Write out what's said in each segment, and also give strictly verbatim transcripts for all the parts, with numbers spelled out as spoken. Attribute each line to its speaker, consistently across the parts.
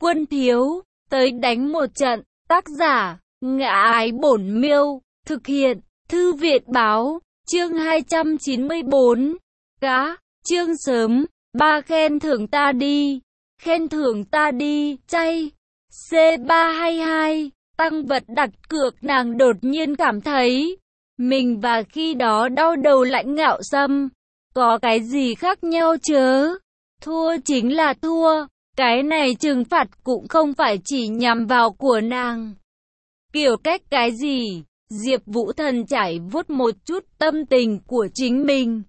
Speaker 1: Quân thiếu, tới đánh một trận. Tác giả, Ngã Ái Bổn Miêu. Thực hiện, Thư viện Báo. Chương hai trăm chín mươi bốn. Cá, chương sớm. Ba khen thưởng ta đi. Khen thưởng ta đi, chay. C ba hai hai. Tăng vật đặt cược. Nàng đột nhiên cảm thấy mình và khi đó đau đầu Lãnh Ngạo Sâm có cái gì khác nhau chớ. Thua chính là thua. Cái này trừng phạt cũng không phải chỉ nhằm vào của nàng. Kiểu cách cái gì? Diệp Vũ Thần trải vuốt một chút tâm tình của chính mình.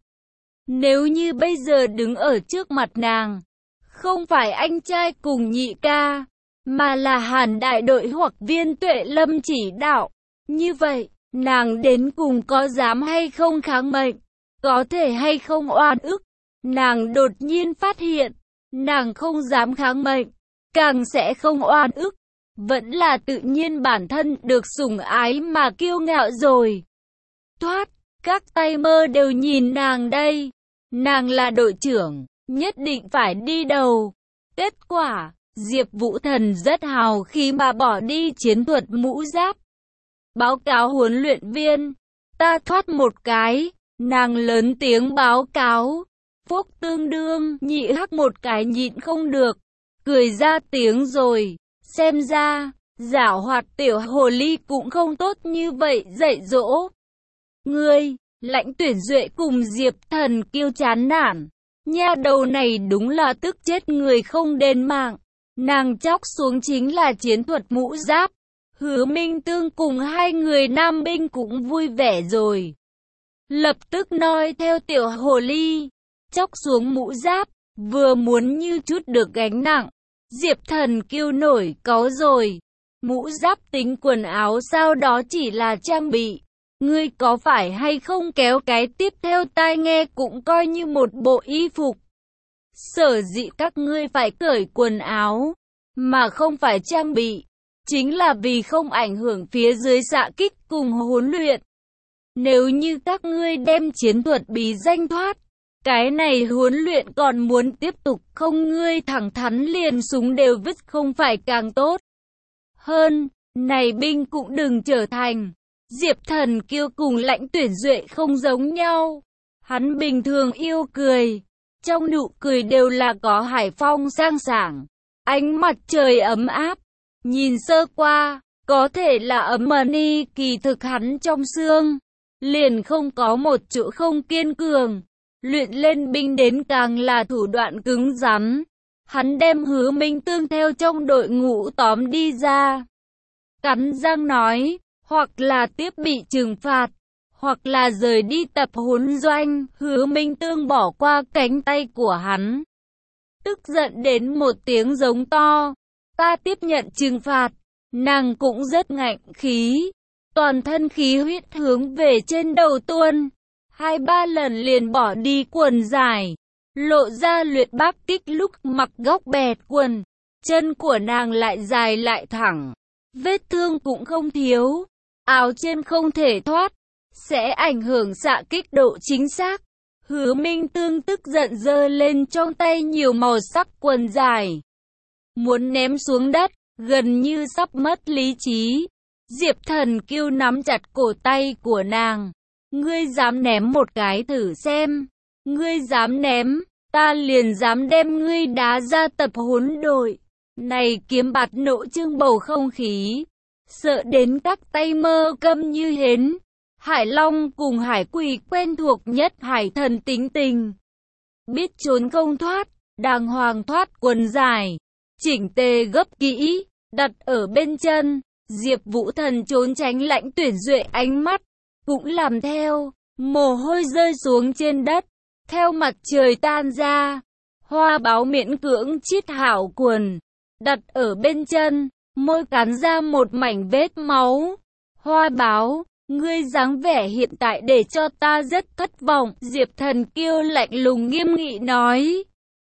Speaker 1: Nếu như bây giờ đứng ở trước mặt nàng, không phải anh trai cùng nhị ca, mà là Hàn đại đội hoặc Viên Tuệ Lâm chỉ đạo, như vậy, nàng đến cùng có dám hay không kháng mệnh, có thể hay không oan ức. Nàng đột nhiên phát hiện, nàng không dám kháng mệnh, càng sẽ không oan ức. Vẫn là tự nhiên bản thân được sủng ái mà kiêu ngạo rồi. Thoát, các tay mơ đều nhìn nàng đây. Nàng là đội trưởng, nhất định phải đi đầu. Kết quả, Diệp Vũ Thần rất hào khí mà bỏ đi chiến thuật mũ giáp. Báo cáo huấn luyện viên, ta thoát một cái. Nàng lớn tiếng báo cáo. Phúc tương đương, nhị hắc một cái nhịn không được, cười ra tiếng rồi. Xem ra, giảo hoạt tiểu hồ ly cũng không tốt như vậy dạy dỗ. Ngươi, Lãnh Tuyển Duệ cùng Diệp Thần Kiêu chán nản. Nha đầu này đúng là tức chết người không đền mạng. Nàng chóc xuống chính là chiến thuật mũ giáp. Hứa Minh Tương cùng hai người nam binh cũng vui vẻ rồi. Lập tức nói theo tiểu hồ ly. Chóc xuống mũ giáp, vừa muốn như chút được gánh nặng. Diệp Thần Kiêu nổi cáu rồi. Mũ giáp tính quần áo sao đó chỉ là trang bị. Ngươi có phải hay không kéo cái tiếp theo tai nghe cũng coi như một bộ y phục. Sở dĩ các ngươi phải cởi quần áo, mà không phải trang bị, chính là vì không ảnh hưởng phía dưới xạ kích cùng huấn luyện. Nếu như các ngươi đem chiến thuật bí danh thoát, cái này huấn luyện còn muốn tiếp tục không, ngươi thẳng thắn liền súng đều vứt không phải càng tốt. Hơn, này binh cũng đừng trở thành. Diệp Thần Kiêu cùng Lãnh Tuyển Duệ không giống nhau. Hắn bình thường yêu cười, trong nụ cười đều là có hải phong sang sảng, ánh mặt trời ấm áp. Nhìn sơ qua, có thể là ấm mà ni kỳ thực hắn trong xương, liền không có một chỗ không kiên cường. Luyện lên binh đến càng là thủ đoạn cứng rắn. Hắn đem Hứa Minh Tương theo trong đội ngũ tóm đi ra. Cắn răng nói, hoặc là tiếp bị trừng phạt, hoặc là rời đi tập huấn doanh. Hứa Minh Tương bỏ qua cánh tay của hắn, tức giận đến một tiếng giống to. Ta tiếp nhận trừng phạt. Nàng cũng rất ngạnh khí, toàn thân khí huyết hướng về trên đầu tuôn. Hai ba lần liền bỏ đi quần dài, lộ ra luyện bác kích lúc mặc góc bẹt quần. Chân của nàng lại dài lại thẳng, vết thương cũng không thiếu. Áo trên không thể thoát, sẽ ảnh hưởng xạ kích độ chính xác. Hứa Minh Tương tức giận giơ lên trong tay nhiều màu sắc quần dài, muốn ném xuống đất, gần như sắp mất lý trí. Diệp Thần Kiêu nắm chặt cổ tay của nàng. Ngươi dám ném một cái thử xem. Ngươi dám ném, ta liền dám đem ngươi đá ra tập huấn đội. Này Kiếm Bạt nộ trương bầu không khí, sợ đến các tay mơ câm như hến. Hải Long cùng Hải Quỳ quen thuộc nhất hải thần tính tình, biết trốn không thoát, đàng hoàng thoát quần dài, chỉnh tề gấp kỹ, đặt ở bên chân. Diệp Vũ Thần trốn tránh Lãnh Tuyển Duệ ánh mắt, cũng làm theo. Mồ hôi rơi xuống trên đất, theo mặt trời tan ra. Hoa Báo miễn cưỡng chít hảo quần, đặt ở bên chân, môi cắn ra một mảnh vết máu. Hoa Báo, ngươi dáng vẻ hiện tại để cho ta rất thất vọng. Diệp Thần Kiêu lạnh lùng nghiêm nghị nói.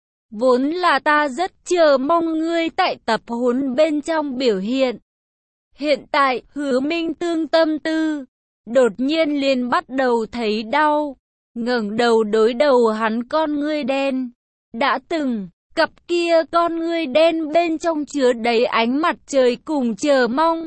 Speaker 1: Vốn là ta rất chờ mong ngươi tại tập huấn bên trong biểu hiện. Hiện tại, Hứa Minh Tương tâm tư đột nhiên liền bắt đầu thấy đau. Ngẩng đầu đối đầu hắn con ngươi đen. Đã từng, Cặp kia con ngươi đen bên trong chứa đầy ánh mặt trời cùng chờ mong.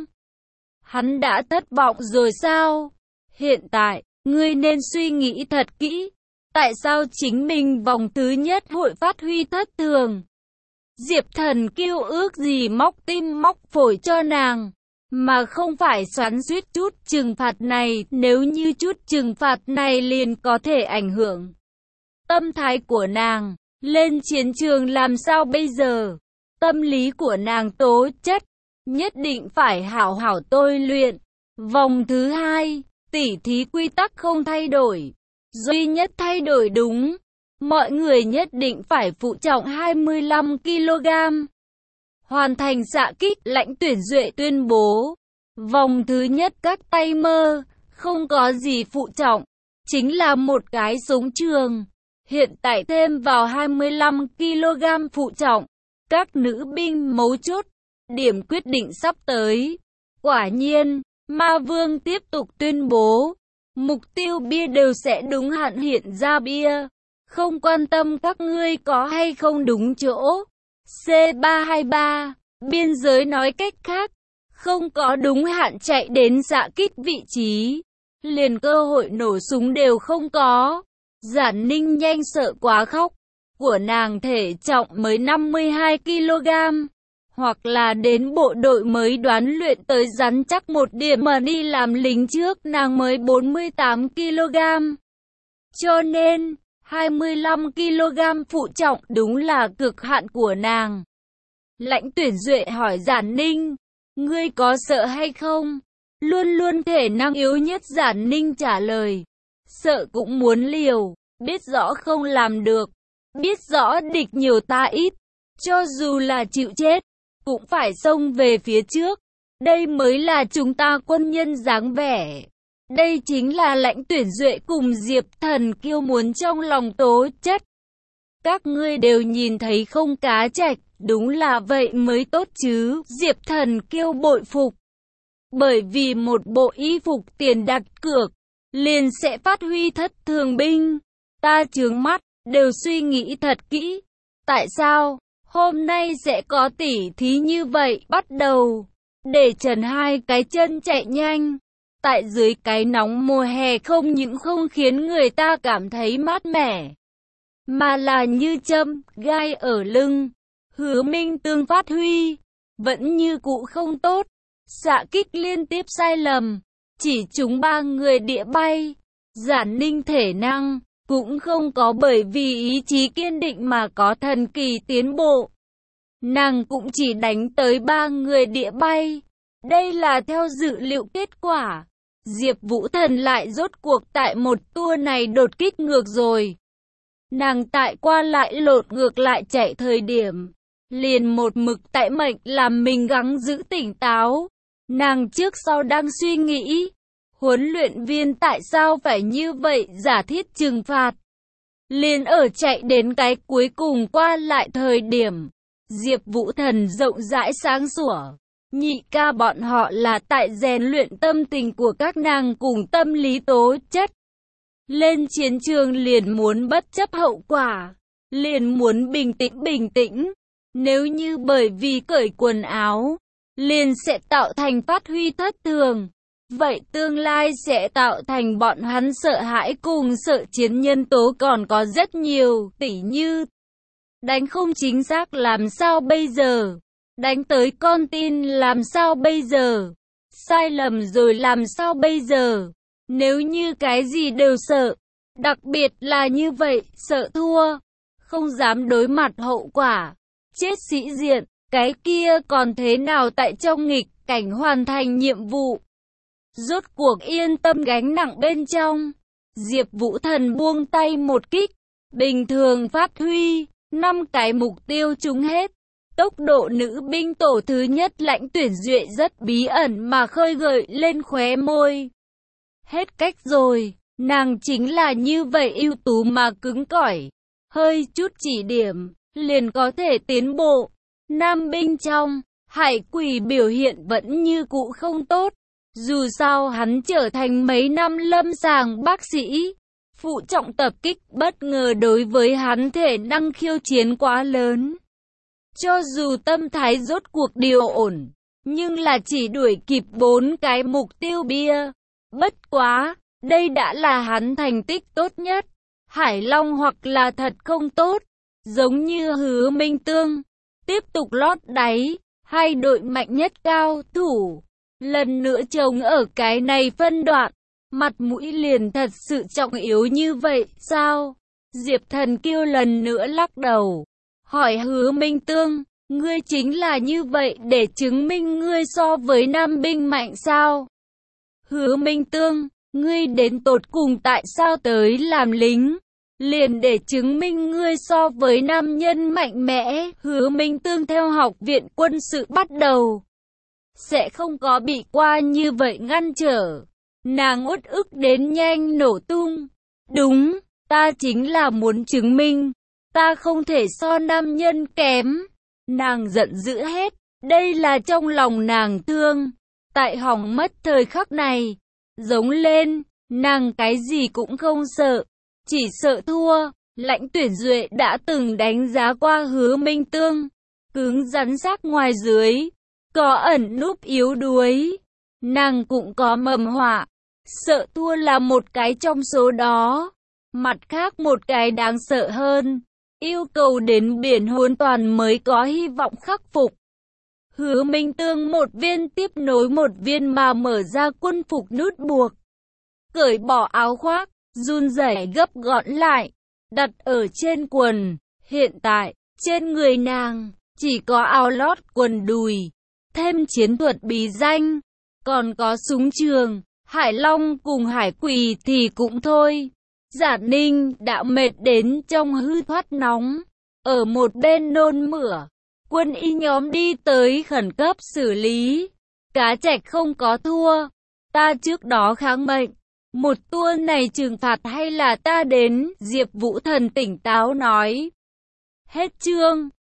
Speaker 1: Hắn đã thất vọng rồi sao? Hiện tại, ngươi nên suy nghĩ thật kỹ. Tại sao chính mình vòng thứ nhất hội phát huy thất thường? Diệp Thần Kiêu ước gì móc tim móc phổi cho nàng, mà không phải xoắn xuýt chút trừng phạt này, nếu như chút trừng phạt này liền có thể ảnh hưởng tâm thái của nàng. Lên chiến trường làm sao bây giờ? Tâm lý của nàng tố chất, nhất định phải hảo hảo tôi luyện. Vòng thứ hai, tỉ thí quy tắc không thay đổi. Duy nhất thay đổi đúng, mọi người nhất định phải phụ trọng hai mươi lăm ki lô gam. Hoàn thành xạ kích, Lãnh Tuyển Duệ tuyên bố. Vòng thứ nhất các tay mơ, không có gì phụ trọng, chính là một cái súng trường. Hiện tại thêm vào hai mươi lăm ki lô gam phụ trọng, các nữ binh mấu chốt, điểm quyết định sắp tới. Quả nhiên, Ma Vương tiếp tục tuyên bố, mục tiêu bia đều sẽ đúng hạn hiện ra bia, không quan tâm các ngươi có hay không đúng chỗ. C ba hai ba, biên giới nói cách khác, không có đúng hạn chạy đến xạ kích vị trí, liền cơ hội nổ súng đều không có. Giản Ninh nhanh sợ quá khóc, của nàng thể trọng mới năm mươi hai ki lô gam, hoặc là đến bộ đội mới đoán luyện tới rắn chắc một điểm mà đi làm lính trước nàng mới bốn mươi tám ki lô gam. Cho nên, hai mươi lăm ki lô gam phụ trọng đúng là cực hạn của nàng. Lãnh Tuyển Duệ hỏi Giản Ninh, ngươi có sợ hay không? Luôn luôn thể năng yếu nhất Giản Ninh trả lời, sợ cũng muốn liều, biết rõ không làm được, biết rõ địch nhiều ta ít, cho dù là chịu chết, cũng phải xông về phía trước. Đây mới là chúng ta quân nhân dáng vẻ. Đây chính là Lãnh Tuyển Duệ cùng Diệp Thần Kiêu muốn trong lòng tố chất. Các ngươi đều nhìn thấy không cá trạch, đúng là vậy mới tốt chứ. Diệp Thần Kiêu bội phục. Bởi vì một bộ y phục tiền đặt cược, liền sẽ phát huy thất thường binh. Ta chướng mắt, đều suy nghĩ thật kỹ. Tại sao, hôm nay sẽ có tỉ thí như vậy, bắt đầu. Để trần hai cái chân chạy nhanh. Tại dưới cái nóng mùa hè không những không khiến người ta cảm thấy mát mẻ, mà là như châm, gai ở lưng. Hứa Minh Tương phát huy, vẫn như cũ không tốt. Xạ kích liên tiếp sai lầm, chỉ trúng ba người địa bay. Giản Ninh thể năng, cũng không có bởi vì ý chí kiên định mà có thần kỳ tiến bộ. Nàng cũng chỉ đánh tới ba người địa bay. Đây là theo dự liệu kết quả. Diệp Vũ Thần lại rốt cuộc tại một tour này đột kích ngược rồi. Nàng tại qua lại lột ngược lại chạy thời điểm, liền một mực tại mệnh làm mình gắng giữ tỉnh táo. Nàng trước sau đang suy nghĩ, huấn luyện viên tại sao phải như vậy giả thiết trừng phạt. Liền ở chạy đến cái cuối cùng qua lại thời điểm, Diệp Vũ Thần rộng rãi sáng sủa. Nhị ca bọn họ là tại rèn luyện tâm tình của các nàng cùng tâm lý tố chất. Lên chiến trường liền muốn bất chấp hậu quả, liền muốn bình tĩnh bình tĩnh. Nếu như bởi vì cởi quần áo, liền sẽ tạo thành phát huy thất thường. Vậy tương lai sẽ tạo thành bọn hắn sợ hãi cùng sợ chiến nhân tố còn có rất nhiều, tỉ như đánh không chính xác làm sao bây giờ? Đánh tới con tin làm sao bây giờ? Sai lầm rồi làm sao bây giờ? Nếu như cái gì đều sợ, đặc biệt là như vậy, sợ thua, không dám đối mặt hậu quả, chết sĩ diện, cái kia còn thế nào tại trong nghịch cảnh hoàn thành nhiệm vụ? Rốt cuộc yên tâm gánh nặng bên trong. Diệp Vũ Thần buông tay một kích, bình thường phát huy, năm cái mục tiêu trúng hết. Tốc độ nữ binh tổ thứ nhất Lãnh Tuyển Duệ rất bí ẩn mà khơi gợi lên khóe môi. Hết cách rồi, nàng chính là như vậy ưu tú mà cứng cỏi. Hơi chút chỉ điểm, liền có thể tiến bộ. Nam binh trong, Hải Quỷ biểu hiện vẫn như cũ không tốt. Dù sao hắn trở thành mấy năm lâm sàng bác sĩ, Phụ trọng tập kích bất ngờ đối với hắn thể năng khiêu chiến quá lớn. Cho dù tâm thái rốt cuộc điều ổn, nhưng là chỉ đuổi kịp bốn cái mục tiêu bia. Bất quá, đây đã là hắn thành tích tốt nhất. Hải Long hoặc là thật không tốt, giống như Hứa Minh Tương, tiếp tục lót đáy, hai đội mạnh nhất cao thủ. Lần nữa chống ở cái này phân đoạn, mặt mũi liền thật sự trọng yếu như vậy sao? Diệp Thần Kiêu lần nữa lắc đầu, hỏi Hứa Minh Tương, ngươi chính là như vậy để chứng minh ngươi so với nam binh mạnh sao? Hứa Minh Tương, ngươi đến tột cùng tại sao tới làm lính? Liền để chứng minh ngươi so với nam nhân mạnh mẽ. Hứa Minh Tương theo học viện quân sự bắt đầu, sẽ không có bị qua như vậy ngăn trở. Nàng uất ức đến nhanh nổ tung. Đúng, ta chính là muốn chứng minh, ta không thể so nam nhân kém. Nàng giận dữ hết, đây là trong lòng nàng thương. Tại hỏng mất thời khắc này, giống lên, nàng cái gì cũng không sợ, chỉ sợ thua. Lãnh Tuyển Duệ đã từng đánh giá qua Hứa Minh Tương, cứng rắn sắc ngoài dưới, có ẩn núp yếu đuối. Nàng cũng có mầm họa, sợ thua là một cái trong số đó. Mặt khác một cái đáng sợ hơn, yêu cầu đến biển hỗn toàn mới có hy vọng khắc phục. Hứa Minh Tương một viên tiếp nối một viên mà mở ra quân phục nút buộc, cởi bỏ áo khoác, run rẩy gấp gọn lại, đặt ở trên quần. Hiện tại, trên người nàng, chỉ có áo lót quần đùi, thêm chiến thuật bí danh, còn có súng trường, Hải Long cùng Hải Quỳ thì cũng thôi. Giả Ninh đã mệt đến trong hư thoát nóng, ở một bên nôn mửa. Quân y nhóm đi tới khẩn cấp xử lý. Cá Trạch không có thua, ta trước đó kháng mệnh, một tour này trừng phạt hay là ta đến? Diệp Vũ Thần tỉnh táo nói. Hết chương.